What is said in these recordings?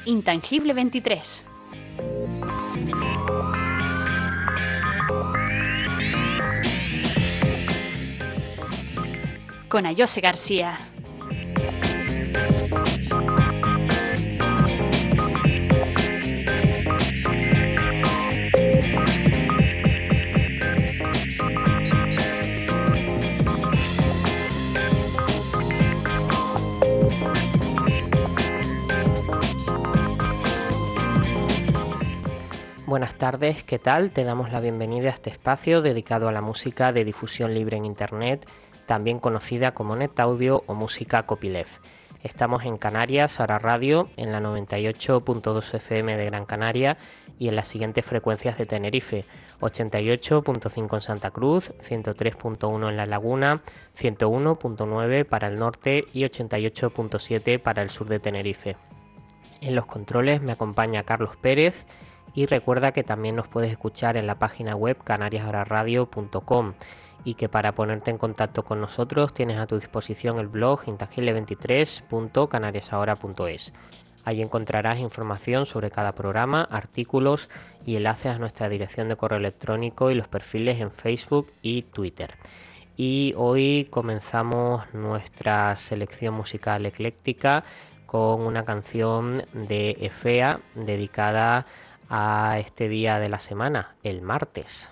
Intangible 23. Con Ayose García. Buenas tardes, ¿qué tal? Te damos la bienvenida a este espacio dedicado a la música de difusión libre en Internet, también conocida como NetAudio o música copyleft. Estamos en Canarias, ahora radio, en la 98.2 FM de Gran Canaria y en las siguientes frecuencias de Tenerife: 88.5 en Santa Cruz, 103.1 en La Laguna, 101.9 para el norte y 88.7 para el sur de Tenerife. En los controles me acompaña Carlos Pérez. Y recuerda que también nos puedes escuchar en la página web canariashoraradio.com y que para ponerte en contacto con nosotros tienes a tu disposición el blog intangible23.canariasahora.es. Allí encontrarás información sobre cada programa, artículos y enlaces a nuestra dirección de correo electrónico y los perfiles en Facebook y Twitter. Y hoy comenzamos nuestra selección musical ecléctica con una canción de Efea dedicada a este día de la semana, el martes.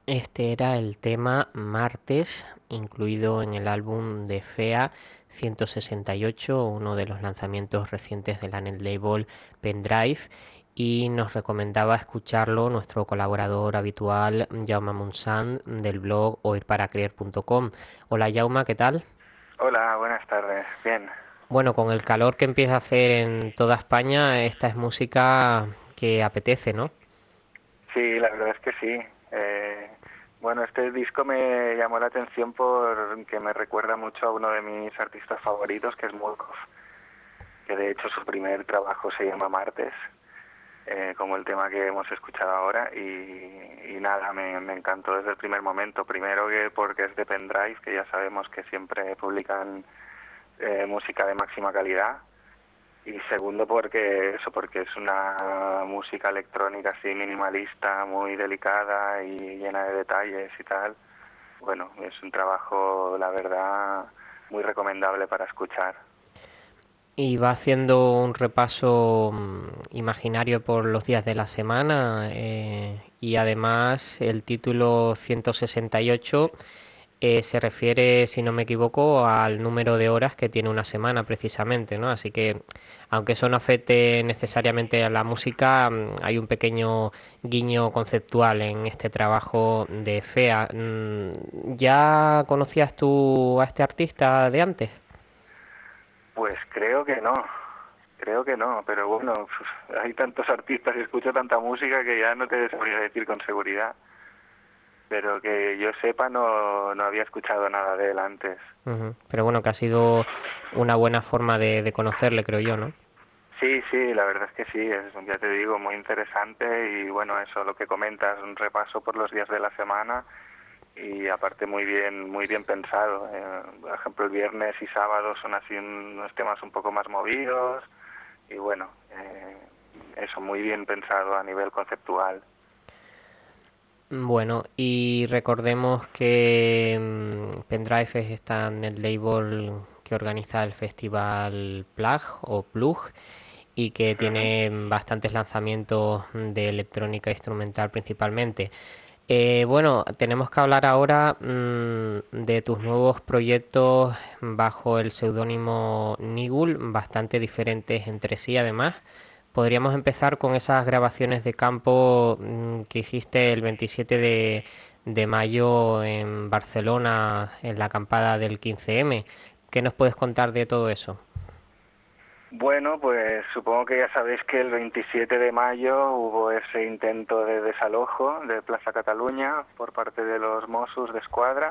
Este era el tema Martes, incluido en el álbum de Fea 168, uno de los lanzamientos recientes de la netlabel Pendrive, y nos recomendaba escucharlo nuestro colaborador habitual Jaume Montsant del blog oírparacreer.com. Hola Jaume, ¿qué tal? Hola, buenas tardes. Bien. Bueno, con el calor que empieza a hacer en toda España, esta es música que apetece, ¿no? Sí, la verdad es que sí. Bueno, este disco me llamó la atención porque me recuerda mucho a uno de mis artistas favoritos, que es Murkoff, que de hecho su primer trabajo se llama Martes, como el tema que hemos escuchado ahora, y nada, me encantó desde el primer momento. Primero que porque es de Pendrive, que ya sabemos que siempre publican música de máxima calidad. Y segundo porque es una música electrónica así minimalista, muy delicada y llena de detalles y tal. Bueno, es un trabajo, la verdad, muy recomendable para escuchar. Y va haciendo un repaso imaginario por los días de la semana, y además el título 168 se refiere, si no me equivoco, al número de horas que tiene una semana precisamente, ¿no? Así que, aunque eso no afecte necesariamente a la música, hay un pequeño guiño conceptual en este trabajo de Fea. ¿Ya conocías tú a este artista de antes? Pues creo que no, pero bueno, hay tantos artistas y escucho tanta música que ya no te sabría decir con seguridad. Pero que yo sepa no había escuchado nada de él antes. Ujú. Pero bueno, que ha sido una buena forma de conocerle, creo yo, ¿no? Sí, sí, la verdad es que sí, ya te digo, muy interesante y bueno, eso lo que comentas, un repaso por los días de la semana y aparte muy bien pensado. Por ejemplo, el viernes y sábado son así unos temas un poco más movidos y bueno, eso muy bien pensado a nivel conceptual. Bueno, y recordemos que Pendrive está en el label que organiza el festival Plug o Plug y que Ujú. tiene bastantes lanzamientos de electrónica instrumental principalmente. Bueno, tenemos que hablar ahora de tus nuevos proyectos bajo el seudónimo Nigul, bastante diferentes entre sí además. Podríamos empezar con esas grabaciones de campo que hiciste el 27 de mayo en Barcelona en la acampada del 15M. ¿Qué nos puedes contar de todo eso? Bueno, pues supongo que ya sabéis que el 27 de mayo hubo ese intento de desalojo de Plaza Cataluña por parte de los Mossos de Escuadra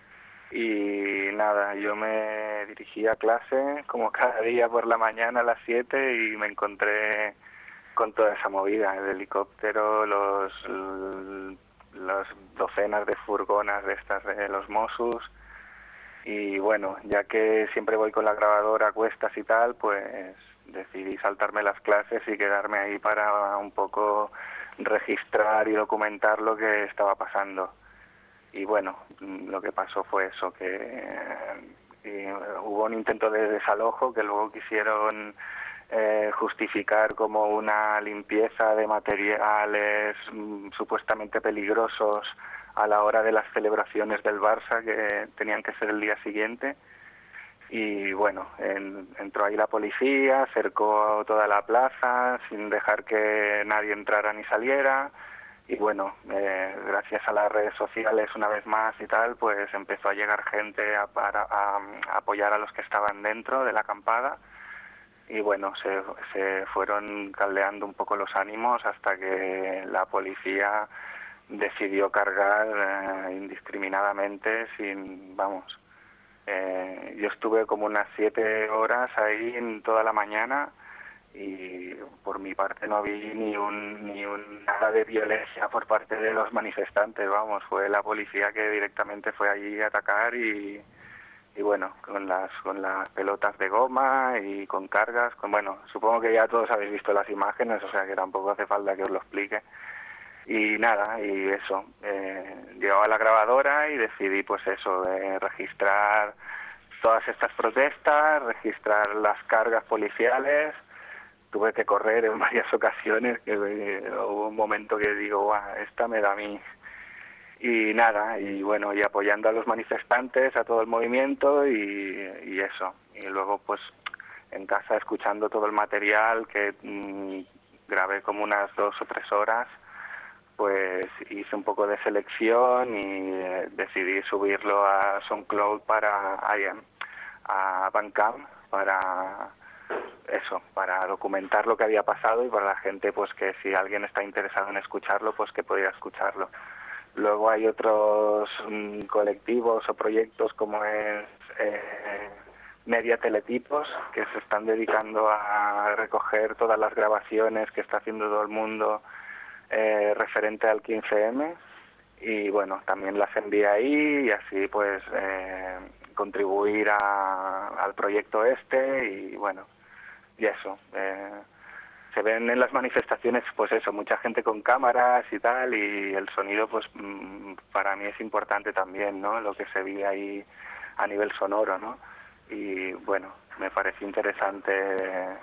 y nada, yo me dirigí a clase como cada día por la mañana a las 7 y me encontré con toda esa movida, el helicóptero, las docenas de furgonas de estas de los Mossos y bueno, ya que siempre voy con la grabadora a cuestas y tal, pues decidí saltarme las clases y quedarme ahí para un poco registrar y documentar lo que estaba pasando. Y bueno, lo que pasó fue eso, que hubo un intento de desalojo que luego quisieron justificar como una limpieza de materiales supuestamente peligrosos a la hora de las celebraciones del Barça, que tenían que ser el día siguiente. Y bueno, entró ahí la policía, cercó toda la plaza sin dejar que nadie entrara ni saliera. Y bueno, gracias a las redes sociales una vez más y tal, pues empezó a llegar gente a apoyar a los que estaban dentro de la acampada. Y bueno, se fueron caldeando un poco los ánimos hasta que la policía decidió cargar indiscriminadamente sin, vamos, yo estuve como unas 7 horas ahí en toda la mañana y por mi parte no vi ni un nada de violencia por parte de los manifestantes, vamos, fue la policía que directamente fue allí a atacar y bueno, con las pelotas de goma y con cargas, bueno, supongo que ya todos habéis visto las imágenes, o sea que tampoco hace falta que os lo explique. Y nada, y eso, llevaba la grabadora y decidí pues eso, registrar todas estas protestas, registrar las cargas policiales. Tuve que correr en varias ocasiones, que hubo un momento que digo, guau, esta me da a mí. Y nada, y bueno, y apoyando a los manifestantes, a todo el movimiento y eso. Y luego pues en casa escuchando todo el material que grabé como unas 2 o 3 horas, pues hice un poco de selección y decidí subirlo a SoundCloud a Bandcamp para eso, para documentar lo que había pasado y para la gente pues que si alguien está interesado en escucharlo, pues que pudiera escucharlo. Luego hay otros colectivos o proyectos como es Media Teletipos, que se están dedicando a recoger todas las grabaciones que está haciendo todo el mundo referente al 15M, y bueno, también las envié ahí y así pues contribuir al proyecto y bueno, y eso. Se ven en las manifestaciones pues eso, mucha gente con cámaras y tal, y el sonido pues para mí es importante también, ¿no? Lo que se vive ahí a nivel sonoro, ¿no? Y bueno, me pareció interesante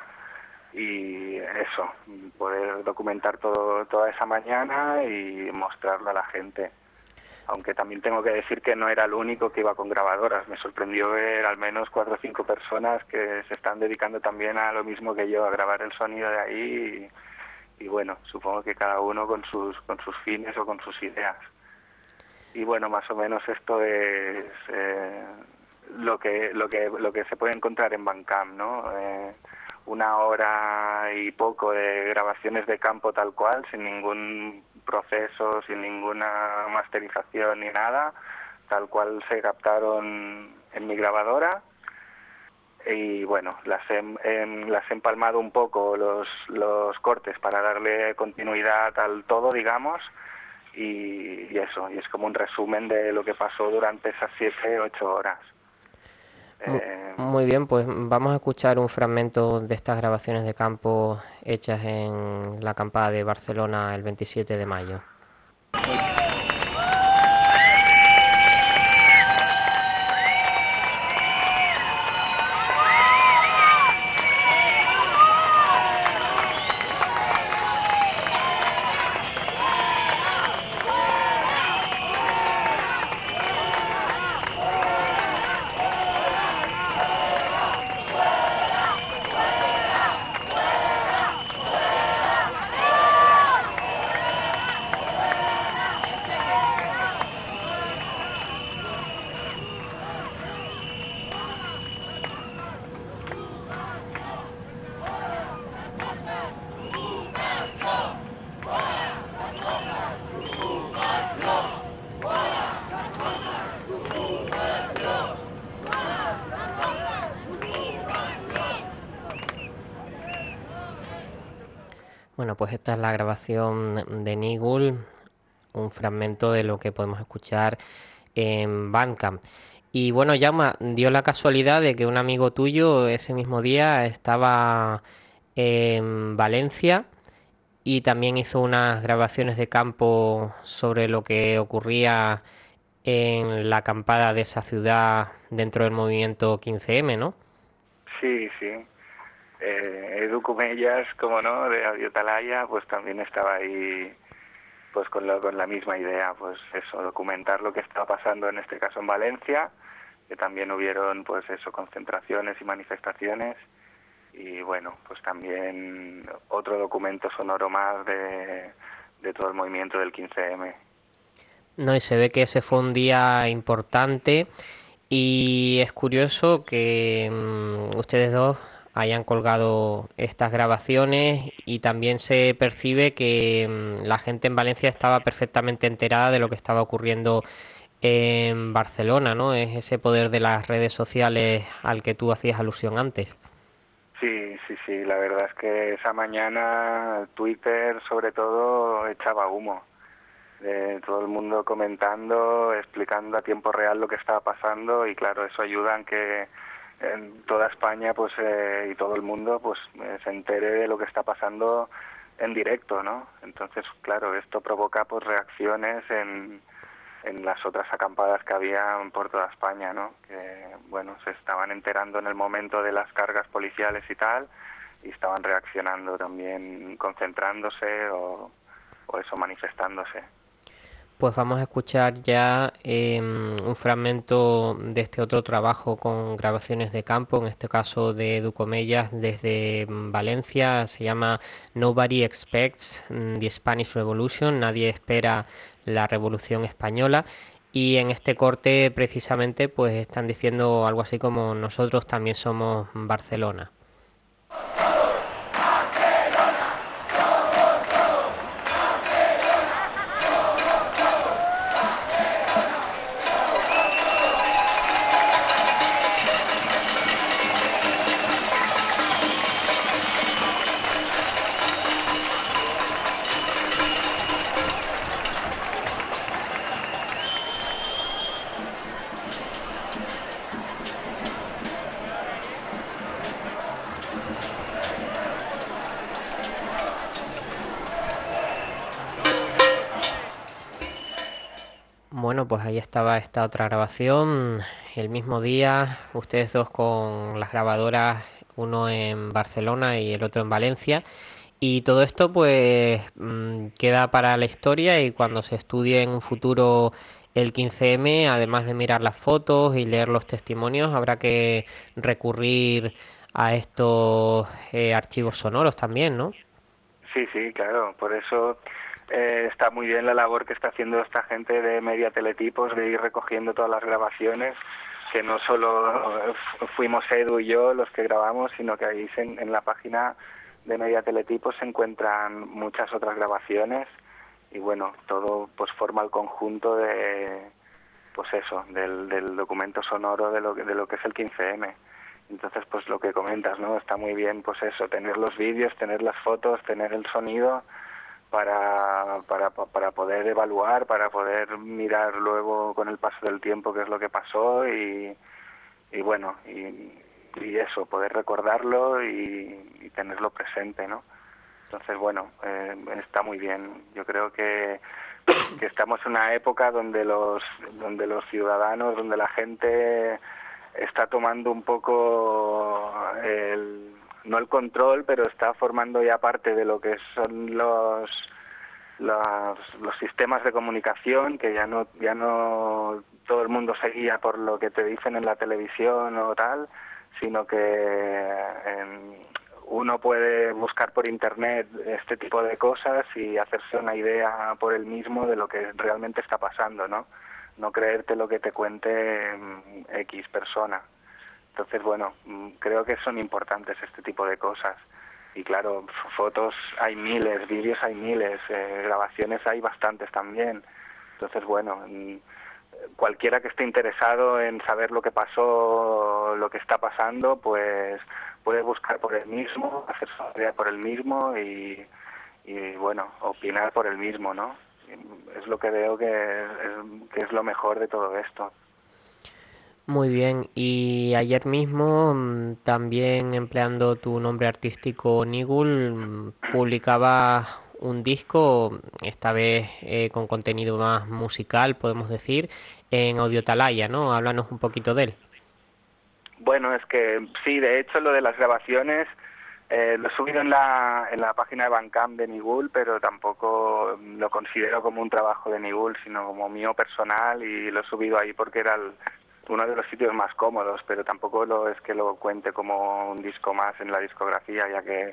y eso, poder documentar toda esa mañana y mostrarlo a la gente. Aunque también tengo que decir que no era el único que iba con grabadoras. Me sorprendió ver al menos 4 o 5 personas que se están dedicando también a lo mismo que yo, a grabar el sonido de ahí y bueno, supongo que cada uno con sus fines o con sus ideas. Y bueno, más o menos esto es lo que se puede encontrar en Bandcamp, ¿no? 1 hora y poco de grabaciones de campo tal cual, sin ningún proceso, sin ninguna masterización ni nada, tal cual se captaron en mi grabadora. Y bueno, las he empalmado un poco los cortes para darle continuidad al todo, digamos, y eso, y es como un resumen de lo que pasó durante esas 7 u 8 horas. Muy bien, pues vamos a escuchar un fragmento de estas grabaciones de campo hechas en la acampada de Barcelona el 27 de mayo. Bueno, pues esta es la grabación de Nigul, un fragmento de lo que podemos escuchar en Bandcamp. Y bueno, Jaume, dio la casualidad de que un amigo tuyo ese mismo día estaba en Valencia y también hizo unas grabaciones de campo sobre lo que ocurría en la acampada de esa ciudad dentro del movimiento 15M, ¿no? Sí, sí. Edu Cumellas, como no, de Audiotalaya, pues también estaba ahí pues con la misma idea, pues eso, documentar lo que estaba pasando en este caso en Valencia, que también hubieron pues eso, concentraciones y manifestaciones, y bueno, pues también otro documento sonoro más de todo el movimiento del 15M. No, y se ve que ese fue un día importante y es curioso que ustedes dos hayan colgado estas grabaciones y también se percibe que la gente en Valencia estaba perfectamente enterada de lo que estaba ocurriendo en Barcelona, ¿no? Es ese poder de las redes sociales al que tú hacías alusión antes. Sí, sí, sí, la verdad es que esa mañana Twitter sobre todo echaba humo. Todo el mundo comentando, explicando a tiempo real lo que estaba pasando, y claro, eso ayuda en que en toda España pues y todo el mundo pues se entere de lo que está pasando en directo, ¿no? Entonces, claro, esto provoca pues reacciones en las otras acampadas que había por toda España, ¿no? Que bueno, se estaban enterando en el momento de las cargas policiales y tal, y estaban reaccionando también, concentrándose o eso, manifestándose. Pues vamos a escuchar ya un fragmento de este otro trabajo con grabaciones de campo, en este caso de Edu Comellas desde Valencia. Se llama Nobody Expects the Spanish Revolution, nadie espera la Revolución Española. Y en este corte precisamente pues están diciendo algo así como nosotros también somos Barcelona. Bueno, pues ahí estaba esta otra grabación, el mismo día, ustedes dos con las grabadoras, uno en Barcelona y el otro en Valencia. Y todo esto pues queda para la historia y cuando se estudie en un futuro el 15M, además de mirar las fotos y leer los testimonios, habrá que recurrir a estos archivos sonoros también, ¿no? Sí, sí, claro, por eso está muy bien la labor que está haciendo esta gente de Media Teletipos, de ir recogiendo todas las grabaciones, que no solo fuimos Edu y yo los que grabamos, sino que ahí en la página de Media Teletipos se encuentran muchas otras grabaciones y bueno, todo pues forma el conjunto de, pues eso, del documento sonoro de lo que es el 15M. Entonces, pues lo que comentas, ¿no? Está muy bien, pues eso, tener los vídeos, tener las fotos, tener el sonido para poder evaluar, para poder mirar luego con el paso del tiempo qué es lo que pasó y bueno, y eso, poder recordarlo y tenerlo presente, ¿no? Entonces, bueno, está muy bien. Yo creo que estamos en una época donde los ciudadanos, donde la gente está tomando un poco no el control, pero está formando ya parte de lo que son los sistemas de comunicación, que ya no todo el mundo se guía por lo que te dicen en la televisión o tal, sino que uno puede buscar por internet este tipo de cosas y hacerse una idea por él mismo de lo que realmente está pasando, ¿no? No creerte lo que te cuente X persona. Entonces, bueno, creo que son importantes este tipo de cosas. Y claro, fotos hay miles, vídeos hay miles, grabaciones hay bastantes también. Entonces, bueno, cualquiera que esté interesado en saber lo que pasó, lo que está pasando, pues puede buscar por él mismo, hacer su idea por él mismo y bueno, opinar por él mismo, ¿no? Es lo que veo que es lo mejor de todo esto. Muy bien, y ayer mismo, también empleando tu nombre artístico Nigul, publicaba un disco, esta vez con contenido más musical, podemos decir, en Audiotalaya, ¿no? Háblanos un poquito de él. Bueno, es que sí, de hecho lo de las grabaciones lo he subido en la página de Bandcamp de Nigul, pero tampoco lo considero como un trabajo de Nigul, sino como mío personal y lo he subido ahí porque era uno de los sitios más cómodos, pero tampoco es que lo cuente como un disco más en la discografía, ya que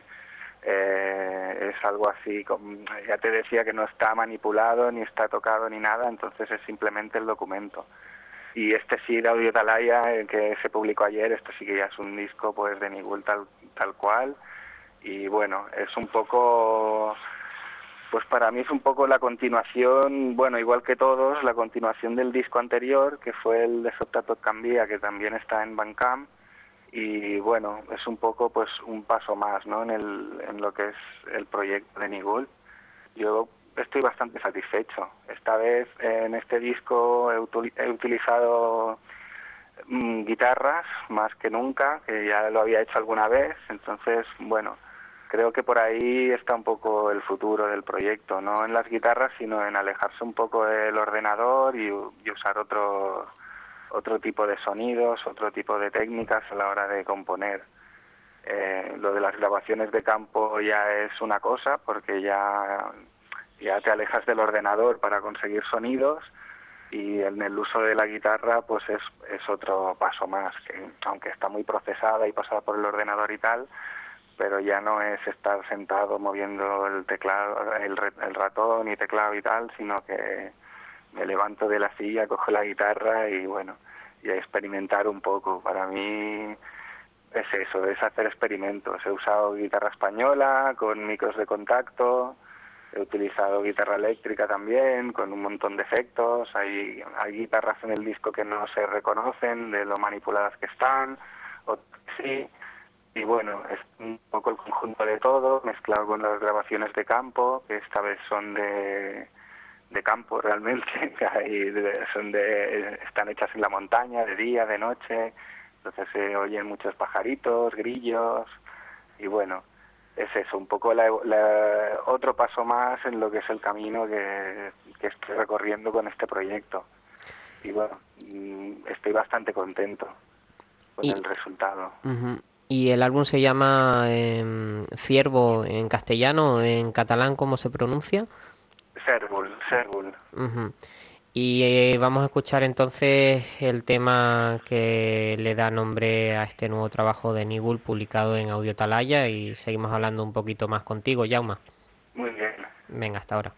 es algo así, ya te decía que no está manipulado, ni está tocado, ni nada, entonces es simplemente el documento. Y este sí, de Audiotalaya, el que se publicó ayer, este sí que ya es un disco pues de Nigul tal cual, y bueno, es un poco, pues para mí es un poco la continuación, bueno, igual que todos, la continuación del disco anterior, que fue el de Sopta Tot Canvia, que también está en Bandcamp, y bueno, es un poco pues un paso más, ¿no?, en lo que es el proyecto de Nigul. Yo estoy bastante satisfecho. Esta vez en este disco he utilizado guitarras más que nunca, que ya lo había hecho alguna vez, entonces, bueno, creo que por ahí está un poco el futuro del proyecto, no en las guitarras, sino en alejarse un poco del ordenador y usar otro tipo de sonidos, otro tipo de técnicas a la hora de componer. Lo de las grabaciones de campo ya es una cosa, porque ya ya te alejas del ordenador para conseguir sonidos, y en el uso de la guitarra pues es otro paso más, que aunque está muy procesada y pasada por el ordenador y tal, pero ya no es estar sentado moviendo el teclado, el ratón y teclado y tal, sino que me levanto de la silla, cojo la guitarra y bueno, y a experimentar un poco. Para mí es eso, es hacer experimentos. He usado guitarra española con micros de contacto, he utilizado guitarra eléctrica también, con un montón de efectos. Hay guitarras en el disco que no se reconocen de lo manipuladas que están, otras sí. Y bueno, es un poco el conjunto de todo, mezclado con las grabaciones de campo, que esta vez son de campo realmente, están hechas en la montaña, de día, de noche, entonces se oyen muchos pajaritos, grillos, y bueno, es eso, un poco otro paso más en lo que es el camino que estoy recorriendo con este proyecto. Y bueno, estoy bastante contento con el resultado. Uh-huh. ¿Y el álbum se llama Ciervo en castellano, en catalán, cómo se pronuncia? Cérvol. Uh-huh. Y vamos a escuchar entonces el tema que le da nombre a este nuevo trabajo de Nigul, publicado en Audio Atalaya, y seguimos hablando un poquito más contigo, Jaume. Muy bien. Venga, hasta ahora.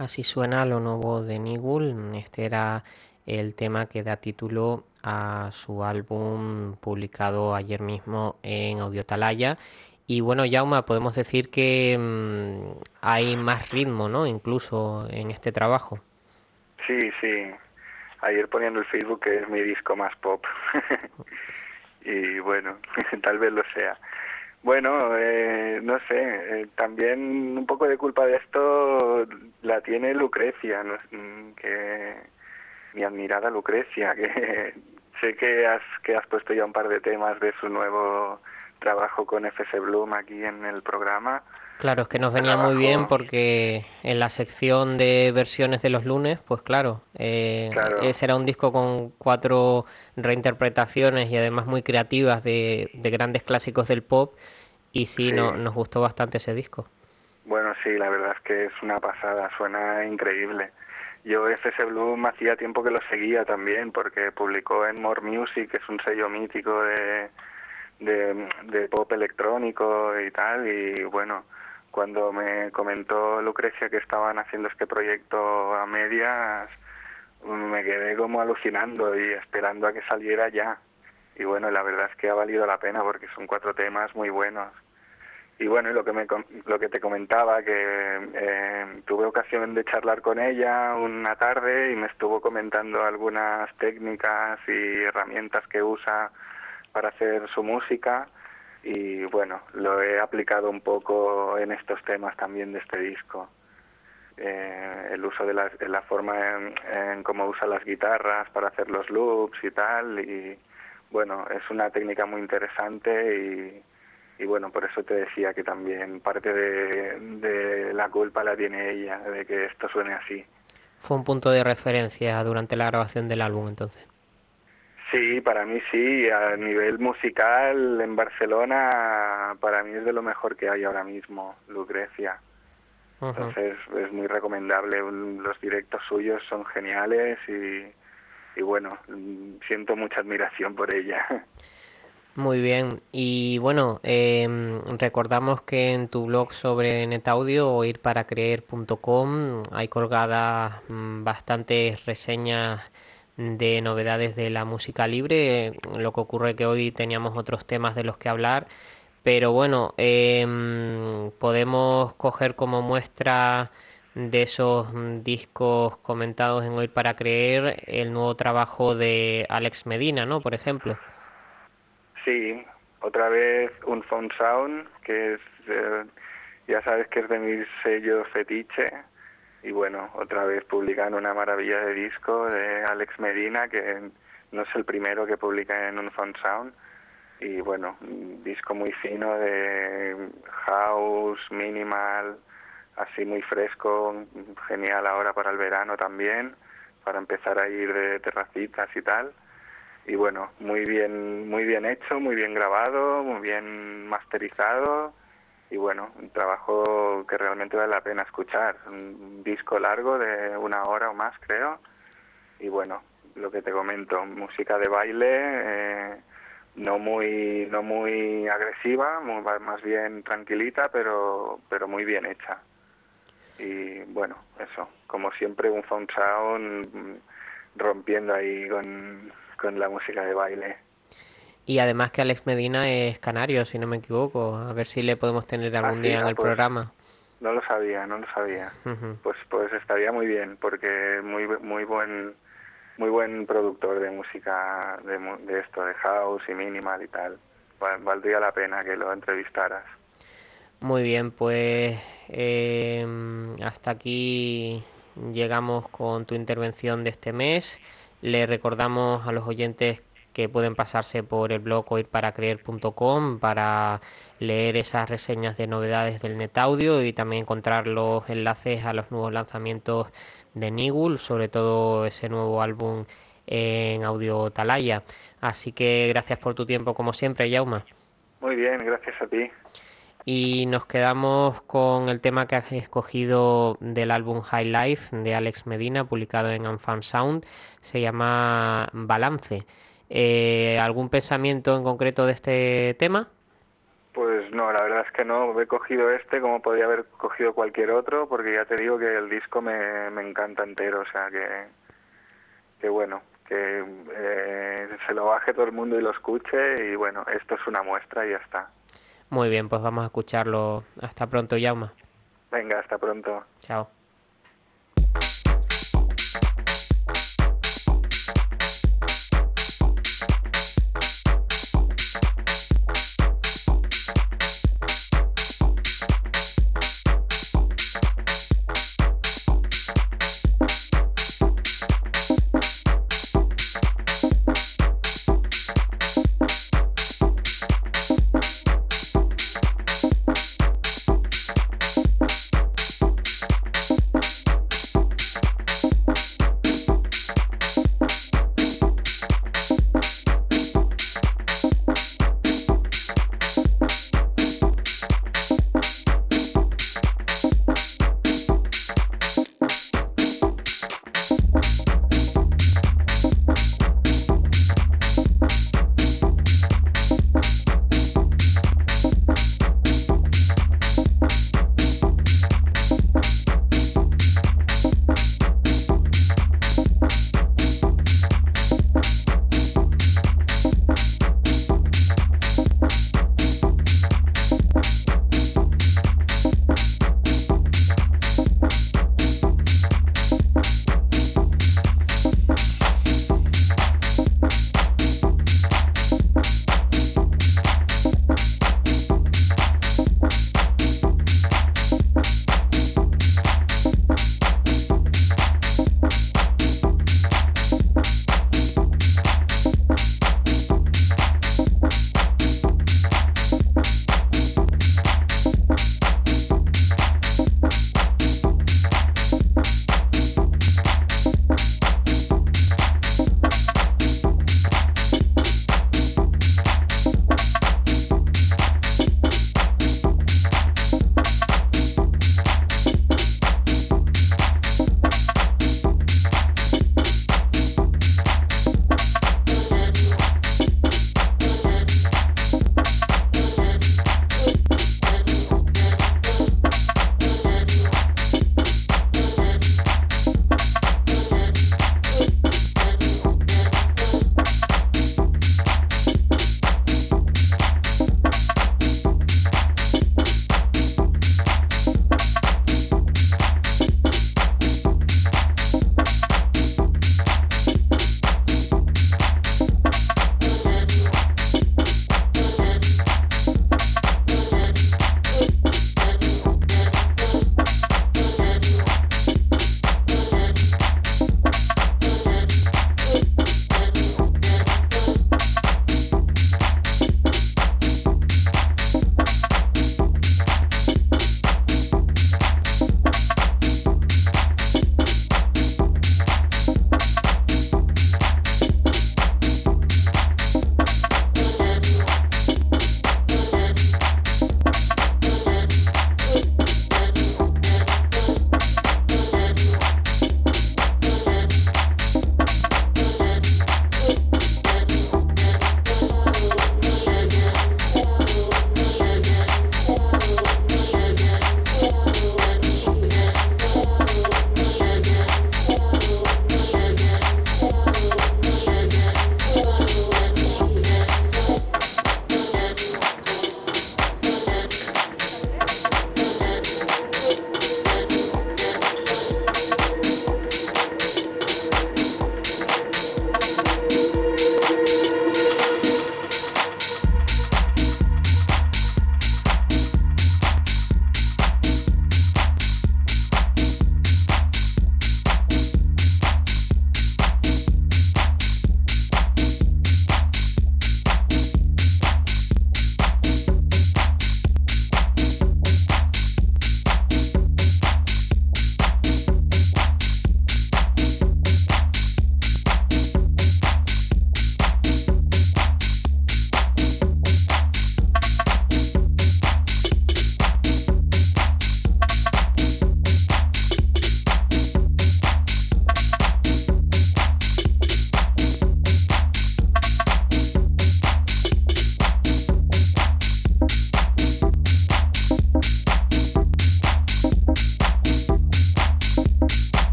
Así suena lo nuevo de Nigul. Este era el tema que da título a su álbum publicado ayer mismo en Audiotalaya. Y bueno, Jauma, podemos decir que hay más ritmo, ¿no? Incluso en este trabajo. Sí, sí. Ayer poniendo el Facebook que es mi disco más pop. Y bueno, tal vez lo sea. Bueno, no sé, también un poco de culpa de esto la tiene Lucrecia, ¿no? Que mi admirada Lucrecia, que sé que has puesto ya un par de temas de su nuevo trabajo con FS Bloom aquí en el programa. Claro, es que nos Este venía muy bien trabajo, porque en la sección de versiones de los lunes, pues claro, claro, ese era un disco con 4 reinterpretaciones y además muy creativas de grandes clásicos del pop y sí, no, sí. nos gustó bastante ese disco. Bueno, sí, la verdad es que es una pasada, suena increíble. Yo FS Bloom hacía tiempo que lo seguía también porque publicó en More Music, que es un sello mítico de pop electrónico y tal, y bueno, cuando me comentó Lucrecia que estaban haciendo este proyecto a medias, me quedé como alucinando y esperando a que saliera ya. Y bueno, la verdad es que ha valido la pena porque son 4 temas muy buenos. Y bueno, y lo que te comentaba, que tuve ocasión de charlar con ella una tarde y me estuvo comentando algunas técnicas y herramientas que usa para hacer su música y bueno, lo he aplicado un poco en estos temas también de este disco. El uso de la forma en cómo usa las guitarras para hacer los loops y tal, y bueno, es una técnica muy interesante y bueno, por eso te decía que también parte de la culpa la tiene ella, de que esto suene así. Fue un punto de referencia durante la grabación del álbum entonces. Sí, para mí sí, a nivel musical en Barcelona, para mí es de lo mejor que hay ahora mismo, Lucrecia. Ujú. Entonces es muy recomendable, los directos suyos son geniales y bueno, siento mucha admiración por ella. Muy bien, y bueno, recordamos que en tu blog sobre NetAudio o irparacreer.com hay colgadas bastantes reseñas de novedades de la música libre. Lo que ocurre que hoy teníamos otros temas de los que hablar, pero bueno, podemos coger como muestra de esos discos comentados en Oír para Creer el nuevo trabajo de Alex Medina, ¿no? Por ejemplo. Sí, otra vez un Found Sound, que es, ya sabes que es de mis sellos fetiche, y bueno, otra vez publican una maravilla de disco de Alex Medina, que no es el primero que publica en un Found Sound, y bueno, un disco muy fino de house, minimal, así muy fresco, genial ahora para el verano también, para empezar a ir de terracitas y tal. Y bueno, muy bien hecho, muy bien grabado, muy bien masterizado y bueno, un trabajo que realmente vale la pena escuchar. Un disco largo de 1 hora o más, creo. Y bueno, lo que te comento, música de baile, no muy agresiva, más bien tranquilita, pero muy bien hecha. Y bueno, eso, como siempre un Found Sound rompiendo ahí con la música de baile. Y además que Alex Medina es canario, si no me equivoco. A ver si le podemos tener Ah, algún sí, día en ah, el pues programa. no lo sabía, no lo sabía. Ujú. Pues estaría muy bien, porque muy buen productor de música de esto, de house y minimal y tal. Valdría la pena que lo entrevistaras. Muy bien, pues hasta aquí llegamos con tu intervención de este mes. Le recordamos a los oyentes que pueden pasarse por el blog oírparacreer.com para leer esas reseñas de novedades del NetAudio y también encontrar los enlaces a los nuevos lanzamientos de Nigul, sobre todo ese nuevo álbum en Audio Talaya. Así que gracias por tu tiempo como siempre, Jauma. Muy bien, gracias a ti. Y nos quedamos con el tema que has escogido del álbum High Life de Alex Medina, publicado en Unfound Sound. Se llama Balance. ¿Algún pensamiento en concreto de este tema? Pues Pues no, la verdad es que no, he cogido este como podría haber cogido cualquier otro, porque ya te digo que el disco me encanta entero, o sea que bueno, que se lo baje todo el mundo y lo escuche, y bueno, esto es una muestra y ya está. Muy bien, pues vamos a escucharlo. Hasta pronto, Jaume. Venga, hasta pronto. Chao.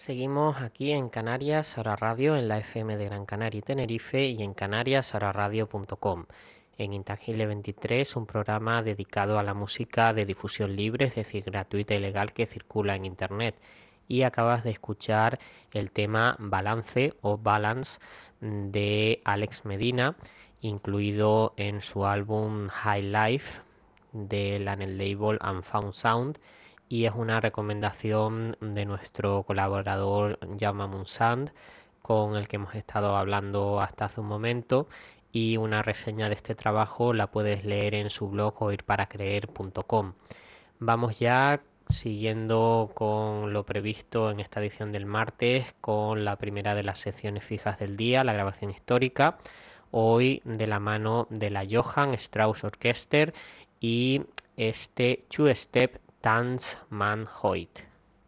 Seguimos aquí en Canarias Ahora Radio, en la FM de Gran Canaria y Tenerife y en canariasahoraradio.com. En Intangible 23, un programa dedicado a la música de difusión libre, es decir, gratuita y legal, que circula en Internet. Y acabas de escuchar el tema Balance o Balance de Alex Medina, incluido en su álbum High Life del label Unfound Sound, y es una recomendación de nuestro colaborador Jaume Munsant, con el que hemos estado hablando hasta hace un momento, y una reseña de este trabajo la puedes leer en su blog oírparacreer.com. Vamos ya siguiendo con lo previsto en esta edición del martes, con la primera de las secciones fijas del día, la grabación histórica, hoy de la mano de la Johann Strauss Orchester y este Two Step Tanz Man Hoyt.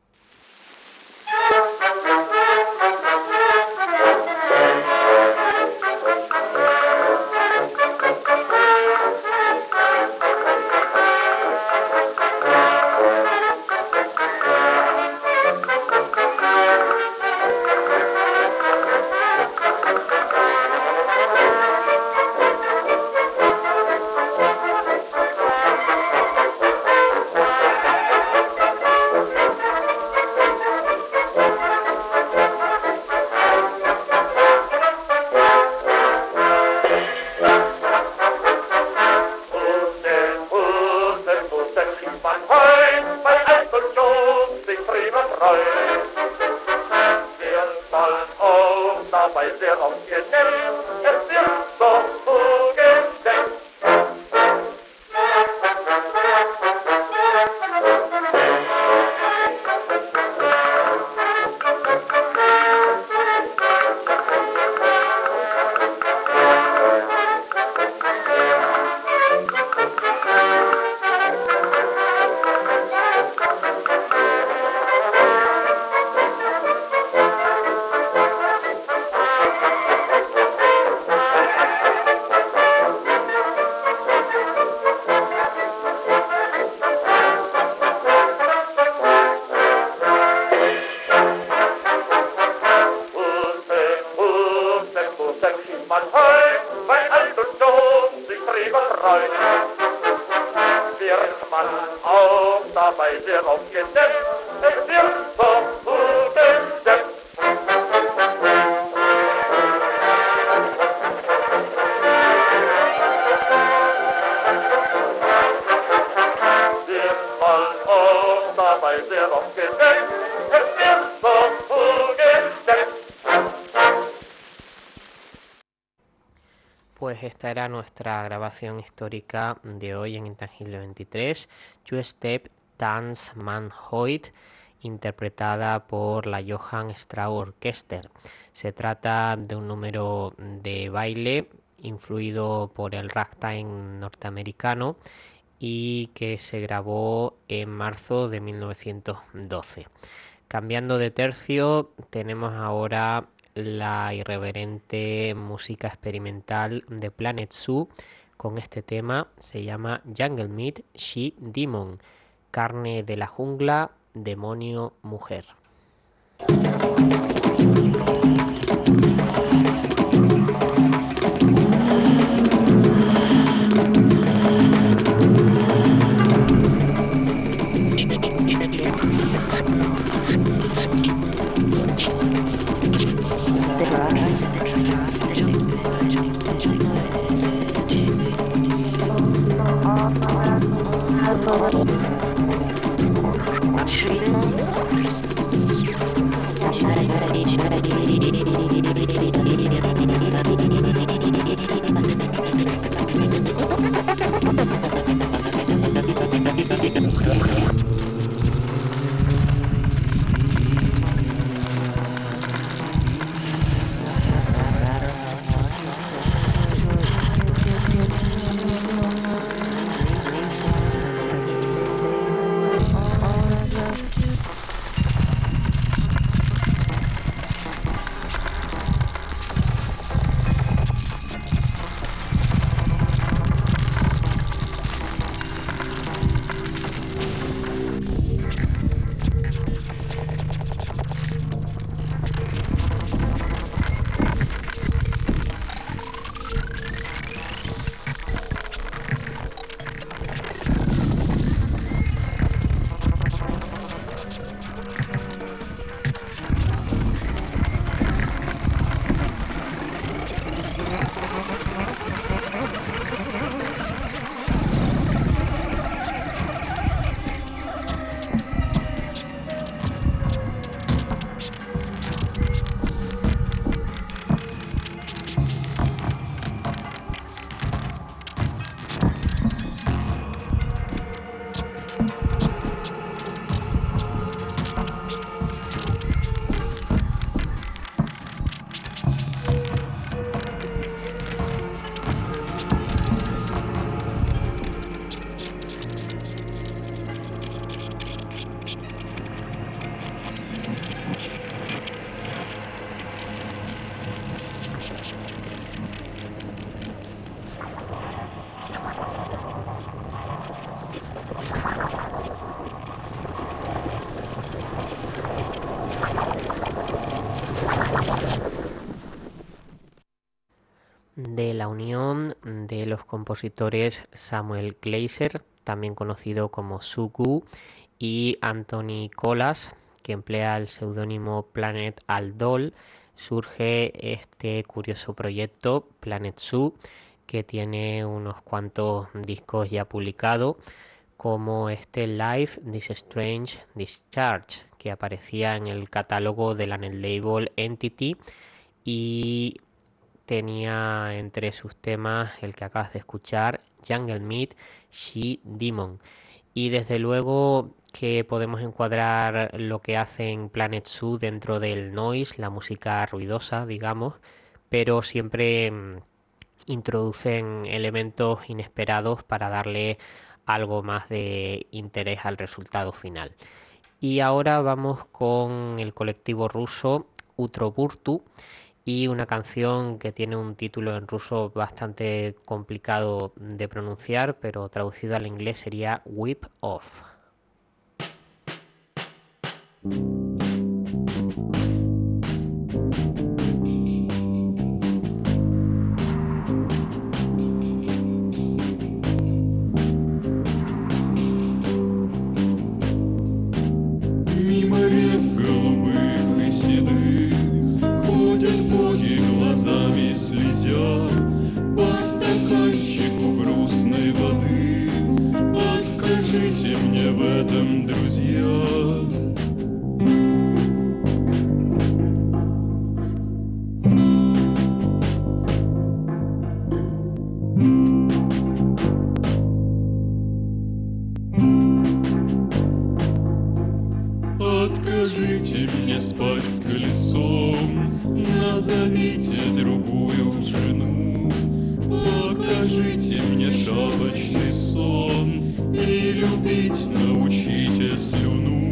Pues esta era nuestra grabación histórica de hoy en Intangible 23, Two Step Tanz Man Hoyt, interpretada por la Johann Strauss Orchester. Se trata de un número de baile influido por el ragtime norteamericano y que se grabó en marzo de 1912. Cambiando de tercio, tenemos ahora la irreverente música experimental de Planet Zoo con este tema. Se llama Jungle Meat, She Demon, carne de la jungla, demonio mujer. de los compositores Samuel Gleiser, también conocido como Sugu, y Anthony Colas, que emplea el seudónimo Planet Aldol, surge este curioso proyecto Planet Zoo, que tiene unos cuantos discos ya publicados, como este Live This Strange Discharge, que aparecía en el catálogo de la label Entity y tenía entre sus temas el que acabas de escuchar, Jungle Meat, She Demon. Y desde luego que podemos encuadrar lo que hace en Planet Zoo dentro del noise, la música ruidosa, digamos, pero siempre introducen elementos inesperados para darle algo más de interés al resultado final. Y ahora vamos con el colectivo ruso Utroburtu y una canción que tiene un título en ruso bastante complicado de pronunciar, pero traducido al inglés sería Whip Off. Мимо рек голубых и седых ходят боги, глазами слезя по стаканчику грустной воды. Откажите мне в этом, друзья. Откажите мне спать с колесом, назовите другую жену. Покажите мне шапочный сон и любить научите слюну.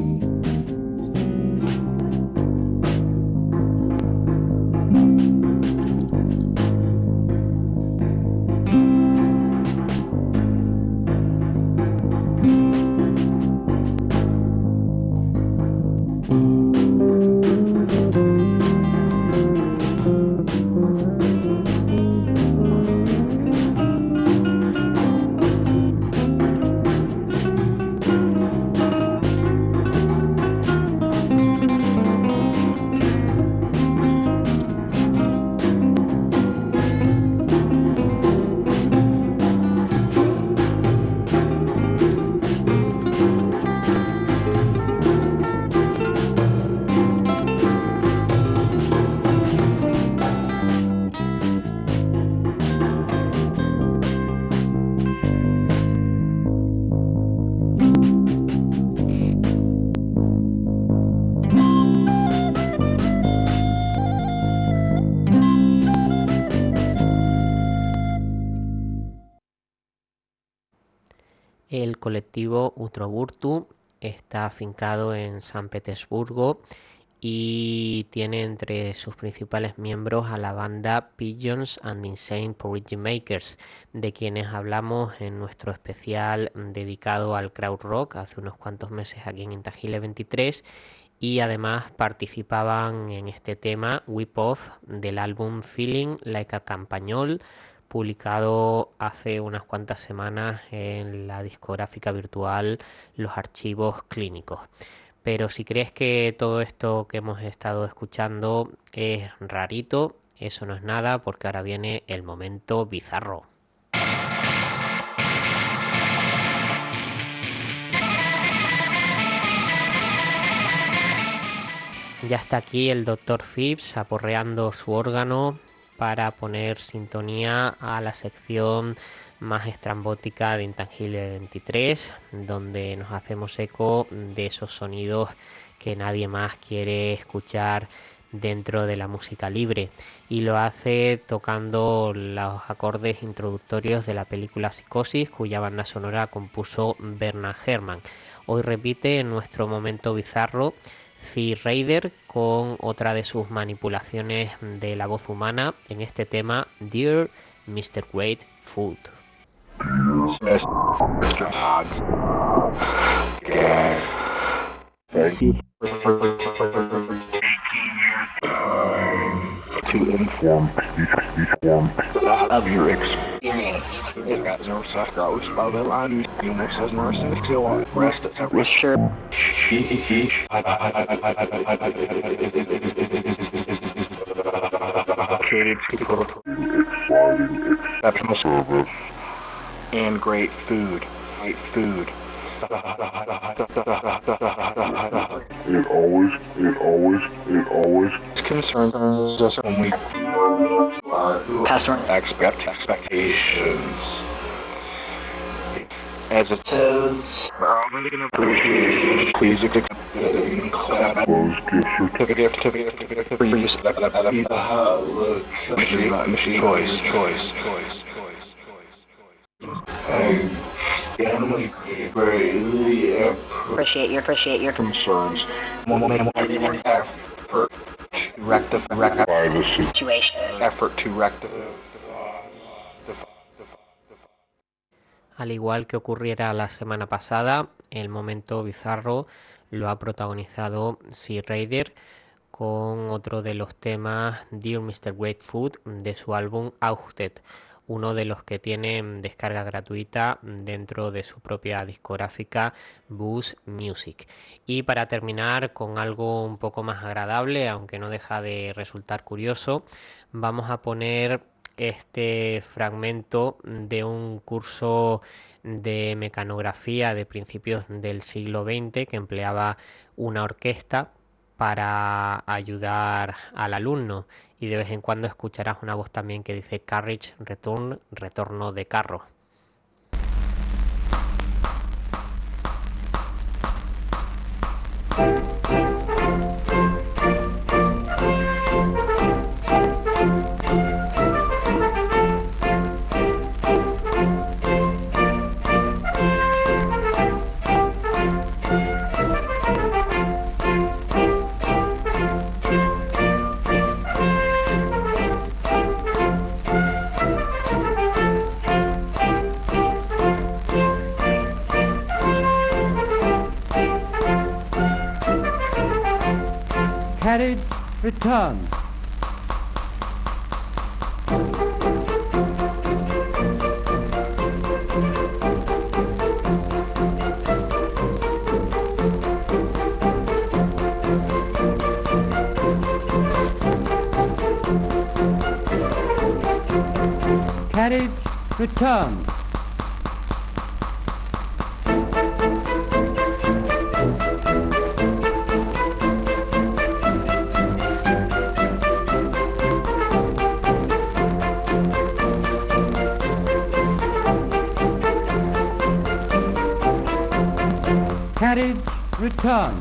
El colectivo Utroburtu está afincado en San Petersburgo y tiene entre sus principales miembros a la banda Pigeons and Insane Porridge Makers, de quienes hablamos en nuestro especial dedicado al krautrock hace unos cuantos meses aquí en Intangile 23, y además participaban en este tema Whip Off del álbum Feeling Like a Campañol, publicado hace unas cuantas semanas en la discográfica virtual Los Archivos Clínicos. Pero si crees que todo esto que hemos estado escuchando es rarito, eso no es nada, porque ahora viene el momento bizarro. Ya está aquí el Dr. Phipps aporreando su órgano para poner sintonía a la sección más estrambótica de Intangible 23, donde nos hacemos eco de esos sonidos que nadie más quiere escuchar dentro de la música libre, y lo hace tocando los acordes introductorios de la película Psicosis, cuya banda sonora compuso Bernard Herrmann. Hoy repite en nuestro momento bizarro Z-Raider con otra de sus manipulaciones de la voz humana en este tema Dear Mr. Great Food. Mr. Hodge. Yes. Thank you for taking your time. to inform of your experience. It got no such gross, but the line you mix as nurses to rest of the sure. Catered to exceptional service and great food. Great food. It always concerns us when we customers expectations. As it says, we're only going to appreciate. Please accept certificate for use of choice. Greatly appreciate your concerns. Rectify the situation. Effort to rectify. Al igual que ocurriera la semana pasada, el momento bizarro lo ha protagonizado Sea Raider con otro de los temas Dear Mr. Greatfoot de su álbum Outed, uno de los que tiene descarga gratuita dentro de su propia discográfica Boost Music. Y para terminar con algo un poco más agradable, aunque no deja de resultar curioso, vamos a poner este fragmento de un curso de mecanografía de principios del siglo XX que empleaba una orquesta para ayudar al alumno, y de vez en cuando escucharás una voz también que dice carriage return, retorno de carro. Carriage return. Carriage return. Carriage return.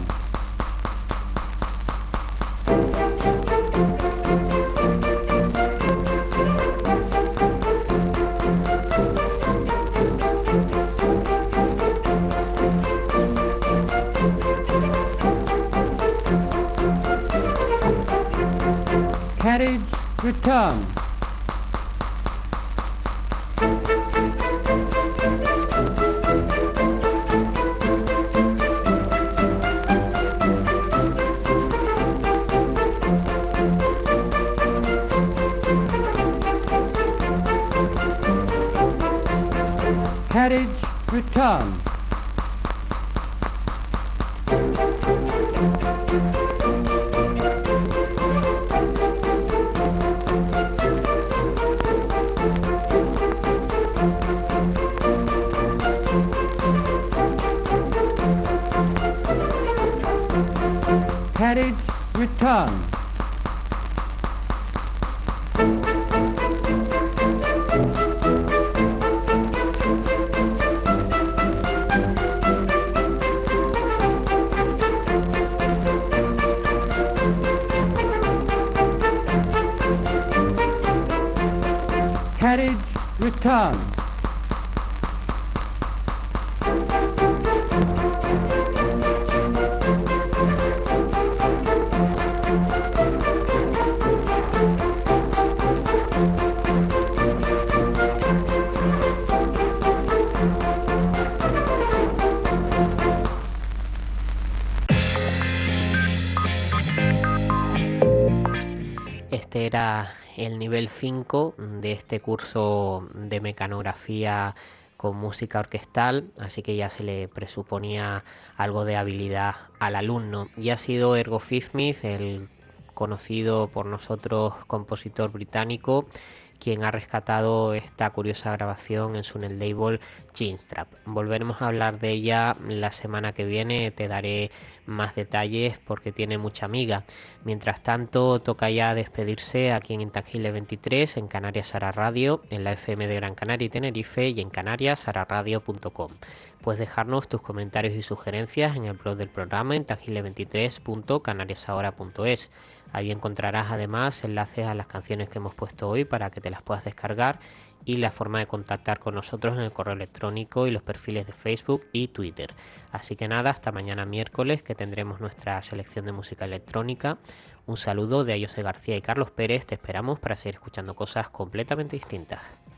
Carriage return. Carriage return. Carriage return. Carriage return. este era el nivel 5 de este curso de mecanografía con música orquestal, así que ya se le presuponía algo de habilidad al alumno. Y ha sido Ergo Feathsmith, el conocido por nosotros compositor británico, quien ha rescatado esta curiosa grabación en su net label Chinstrap. Volveremos a hablar de ella la semana que viene, te daré más detalles porque tiene mucha amiga. Mientras tanto, toca ya despedirse aquí en Intangible 23, en Canarias Ara Radio, en la FM de Gran Canaria y Tenerife y en canariasararadio.com. Puedes dejarnos tus comentarios y sugerencias en el blog del programa intangible23.canariasahora.es. Ahí encontrarás además enlaces a las canciones que hemos puesto hoy para que te las puedas descargar y la forma de contactar con nosotros en el correo electrónico y los perfiles de Facebook y Twitter. Así que nada, hasta mañana miércoles, que tendremos nuestra selección de música electrónica. Un saludo de José García y Carlos Pérez, te esperamos para seguir escuchando cosas completamente distintas.